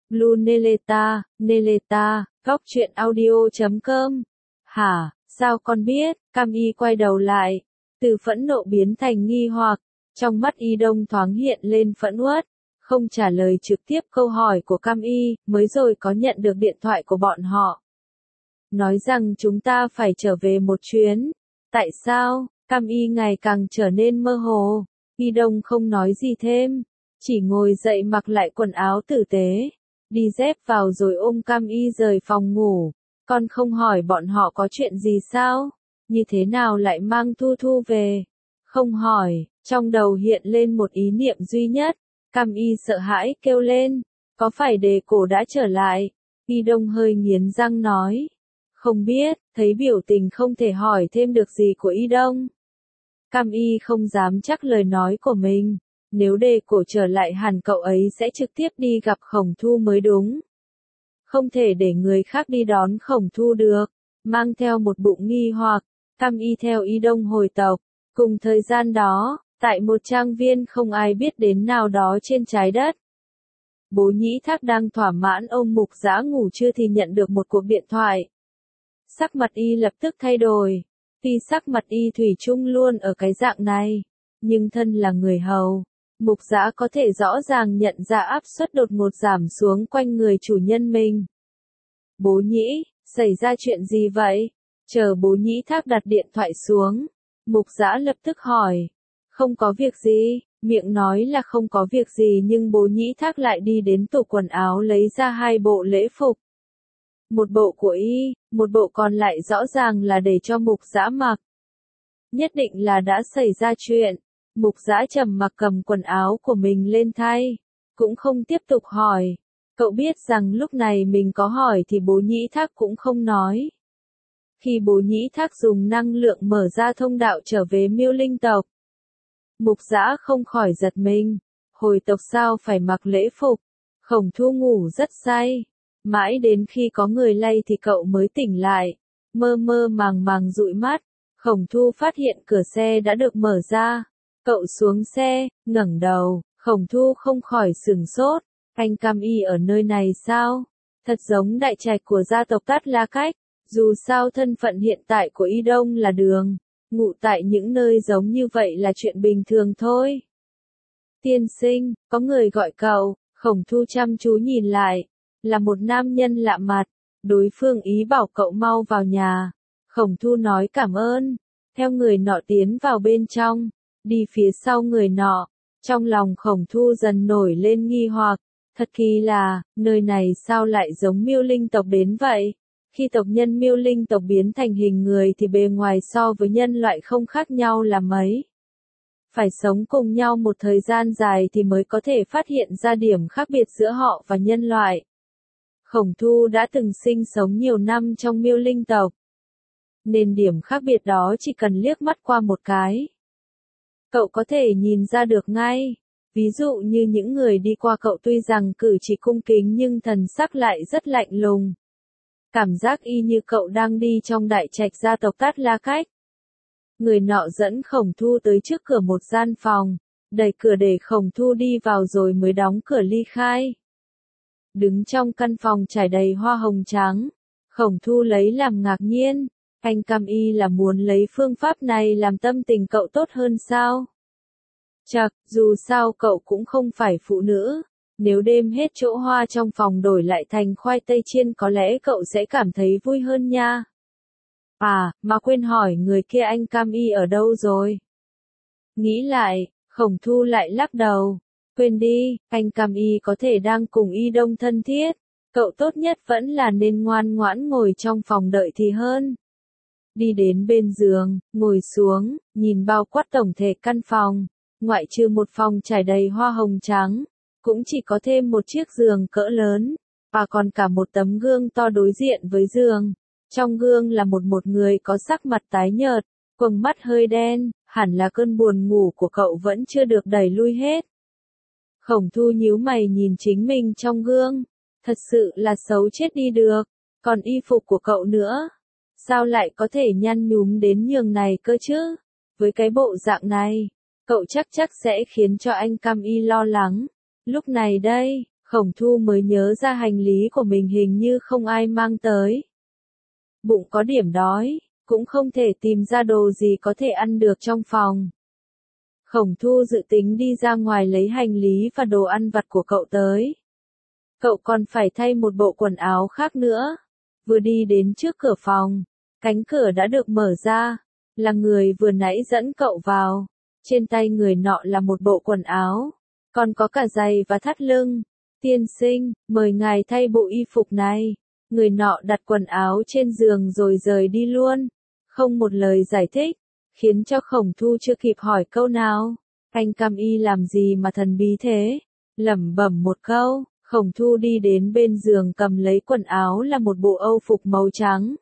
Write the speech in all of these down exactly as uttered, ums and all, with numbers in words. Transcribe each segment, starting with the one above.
Blue Neleta, Neleta, góc truyện audio chấm com. Hả, sao con biết? Cam Y quay đầu lại, từ phẫn nộ biến thành nghi hoặc, trong mắt Y Đông thoáng hiện lên phẫn uất, không trả lời trực tiếp câu hỏi của Cam Y, mới rồi có nhận được điện thoại của bọn họ. Nói rằng chúng ta phải trở về một chuyến. Tại sao? Cam Y ngày càng trở nên mơ hồ. Y Đông không nói gì thêm, chỉ ngồi dậy mặc lại quần áo tử tế, đi dép vào rồi ôm Cam Y rời phòng ngủ. Con không hỏi bọn họ có chuyện gì sao? Như thế nào lại mang Thu Thu về? Không hỏi, trong đầu hiện lên một ý niệm duy nhất. Cam Y sợ hãi kêu lên, có phải đề cổ đã trở lại? Y Đông hơi nghiến răng nói, không biết, thấy biểu tình không thể hỏi thêm được gì của Y Đông. Cam Y không dám chắc lời nói của mình, nếu đề cổ trở lại hẳn cậu ấy sẽ trực tiếp đi gặp Khổng Thu mới đúng. Không thể để người khác đi đón Khổng Thu được, mang theo một bụng nghi hoặc, Cam Y theo Y Đông hồi tộc. Cùng thời gian đó, tại một trang viên không ai biết đến nào đó trên trái đất, Bố Nhĩ Thác đang thỏa mãn ôm Mục Dã ngủ trưa thì nhận được một cuộc điện thoại. Sắc mặt y lập tức thay đổi. Tuy sắc mặt y thủy chung luôn ở cái dạng này, nhưng thân là người hầu, Mục Dã có thể rõ ràng nhận ra áp suất đột ngột giảm xuống quanh người chủ nhân mình. Bố Nhĩ, xảy ra chuyện gì vậy? Chờ Bố Nhĩ Thác đặt điện thoại xuống, Mục Dã lập tức hỏi. Không có việc gì, miệng nói là không có việc gì nhưng Bố Nhĩ Thác lại đi đến tủ quần áo lấy ra hai bộ lễ phục. Một bộ của y, một bộ còn lại rõ ràng là để cho Mục Dã mặc. Nhất định là đã xảy ra chuyện. Mục Dã trầm mặc cầm quần áo của mình lên thay, cũng không tiếp tục hỏi. Cậu biết rằng lúc này mình có hỏi thì Bố Nhĩ Thác cũng không nói. Khi Bố Nhĩ Thác dùng năng lượng mở ra thông đạo trở về Miêu Linh tộc, Mục Dã không khỏi giật mình. Hồi tộc sao phải mặc lễ phục? Khổng Thu ngủ rất say. Mãi đến khi có người lay thì cậu mới tỉnh lại, mơ mơ màng màng dụi mắt. Khổng Thu phát hiện cửa xe đã được mở ra. Cậu xuống xe, ngẩng đầu, Khổng Thu không khỏi sửng sốt. Anh Cam Y ở nơi này sao? Thật giống đại trạch của gia tộc Tát La Cách. Dù sao thân phận hiện tại của Y Đông là đường, ngụ tại những nơi giống như vậy là chuyện bình thường thôi. Tiên sinh, có người gọi cậu. Khổng Thu chăm chú nhìn lại, là một nam nhân lạ mặt. Đối phương ý bảo cậu mau vào nhà. Khổng Thu nói cảm ơn, theo người nọ tiến vào bên trong, đi phía sau người nọ. Trong lòng Khổng Thu dần nổi lên nghi hoặc, thật kỳ lạ, nơi này sao lại giống Miêu Linh tộc đến vậy? Khi tộc nhân Miêu Linh tộc biến thành hình người thì bề ngoài so với nhân loại không khác nhau là mấy. Phải sống cùng nhau một thời gian dài thì mới có thể phát hiện ra điểm khác biệt giữa họ và nhân loại. Khổng Thu đã từng sinh sống nhiều năm trong Miêu Linh tộc, nên điểm khác biệt đó chỉ cần liếc mắt qua một cái, cậu có thể nhìn ra được ngay. Ví dụ như những người đi qua cậu tuy rằng cử chỉ cung kính nhưng thần sắc lại rất lạnh lùng. Cảm giác y như cậu đang đi trong đại trạch gia tộc Tát La Cách. Người nọ dẫn Khổng Thu tới trước cửa một gian phòng, đẩy cửa để Khổng Thu đi vào rồi mới đóng cửa ly khai. Đứng trong căn phòng trải đầy hoa hồng trắng, Khổng Thu lấy làm ngạc nhiên. Anh Cam Y là muốn lấy phương pháp này làm tâm tình cậu tốt hơn sao? Chậc, dù sao cậu cũng không phải phụ nữ. Nếu đêm hết chỗ hoa trong phòng đổi lại thành khoai tây chiên có lẽ cậu sẽ cảm thấy vui hơn nha. À, mà quên hỏi người kia anh Cam Y ở đâu rồi? Nghĩ lại, Khổng Thu lại lắc đầu. Quên đi, anh Cam Y có thể đang cùng Y Đông thân thiết. Cậu tốt nhất vẫn là nên ngoan ngoãn ngồi trong phòng đợi thì hơn. Đi đến bên giường, ngồi xuống, nhìn bao quát tổng thể căn phòng. Ngoại trừ một phòng trải đầy hoa hồng trắng, cũng chỉ có thêm một chiếc giường cỡ lớn, và còn cả một tấm gương to đối diện với giường. Trong gương là một một người có sắc mặt tái nhợt, quầng mắt hơi đen, hẳn là cơn buồn ngủ của cậu vẫn chưa được đẩy lui hết. Khổng Thu nhíu mày nhìn chính mình trong gương, thật sự là xấu chết đi được, còn y phục của cậu nữa, sao lại có thể nhăn nhúm đến nhường này cơ chứ? Với cái bộ dạng này, cậu chắc chắc sẽ khiến cho anh Cam Y lo lắng. Lúc này đây, Khổng Thu mới nhớ ra hành lý của mình hình như không ai mang tới. Bụng có điểm đói, cũng không thể tìm ra đồ gì có thể ăn được trong phòng. Khổng Thu dự tính đi ra ngoài lấy hành lý và đồ ăn vặt của cậu tới. Cậu còn phải thay một bộ quần áo khác nữa. Vừa đi đến trước cửa phòng, cánh cửa đã được mở ra, là người vừa nãy dẫn cậu vào. Trên tay người nọ là một bộ quần áo, còn có cả giày và thắt lưng. Tiên sinh, mời ngài thay bộ y phục này. Người nọ đặt quần áo trên giường rồi rời đi luôn, không một lời giải thích, khiến cho Khổng Thu chưa kịp hỏi câu nào. Anh Cam Y làm gì mà thần bí thế? Lẩm bẩm một câu, Khổng Thu đi đến bên giường cầm lấy quần áo là một bộ âu phục màu trắng.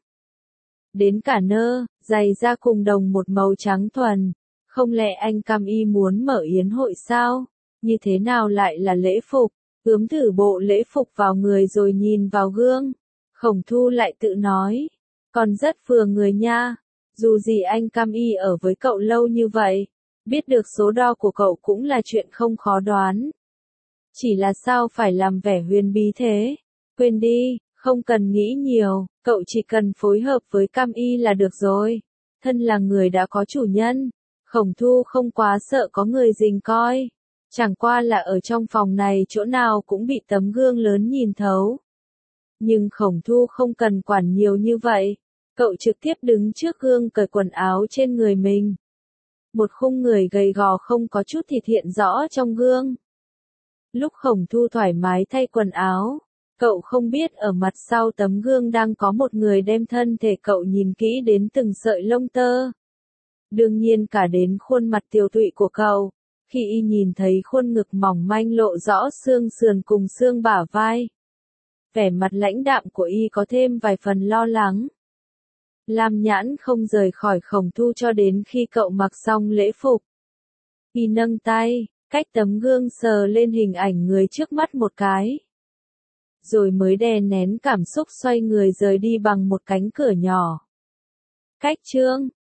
Đến cả nơ, giày da cùng đồng một màu trắng thuần. Không lẽ anh Cam Y muốn mở yến hội sao? Như thế nào lại là lễ phục? Ướm thử bộ lễ phục vào người rồi nhìn vào gương. Khổng Thu lại tự nói, còn rất vừa người nha. Dù gì anh Cam Y ở với cậu lâu như vậy, biết được số đo của cậu cũng là chuyện không khó đoán. Chỉ là sao phải làm vẻ huyền bí thế? Quên đi, không cần nghĩ nhiều, cậu chỉ cần phối hợp với Cam Y là được rồi. Thân là người đã có chủ nhân, Khổng Thu không quá sợ có người rình coi. Chẳng qua là ở trong phòng này chỗ nào cũng bị tấm gương lớn nhìn thấu. Nhưng Khổng Thu không cần quản nhiều như vậy. Cậu trực tiếp đứng trước gương cởi quần áo trên người mình. Một khung người gầy gò không có chút thịt hiện rõ trong gương. Lúc Khổng Thu thoải mái thay quần áo, cậu không biết ở mặt sau tấm gương đang có một người đem thân thể cậu nhìn kỹ đến từng sợi lông tơ. Đương nhiên cả đến khuôn mặt tiều tụy của cậu. Khi y nhìn thấy khuôn ngực mỏng manh lộ rõ xương sườn cùng xương bả vai, vẻ mặt lãnh đạm của y có thêm vài phần lo lắng. Lam Nhãn không rời khỏi Khổng Thu cho đến khi cậu mặc xong lễ phục. Y nâng tay, cách tấm gương sờ lên hình ảnh người trước mắt một cái. Rồi mới đè nén cảm xúc xoay người rời đi bằng một cánh cửa nhỏ. Cách chương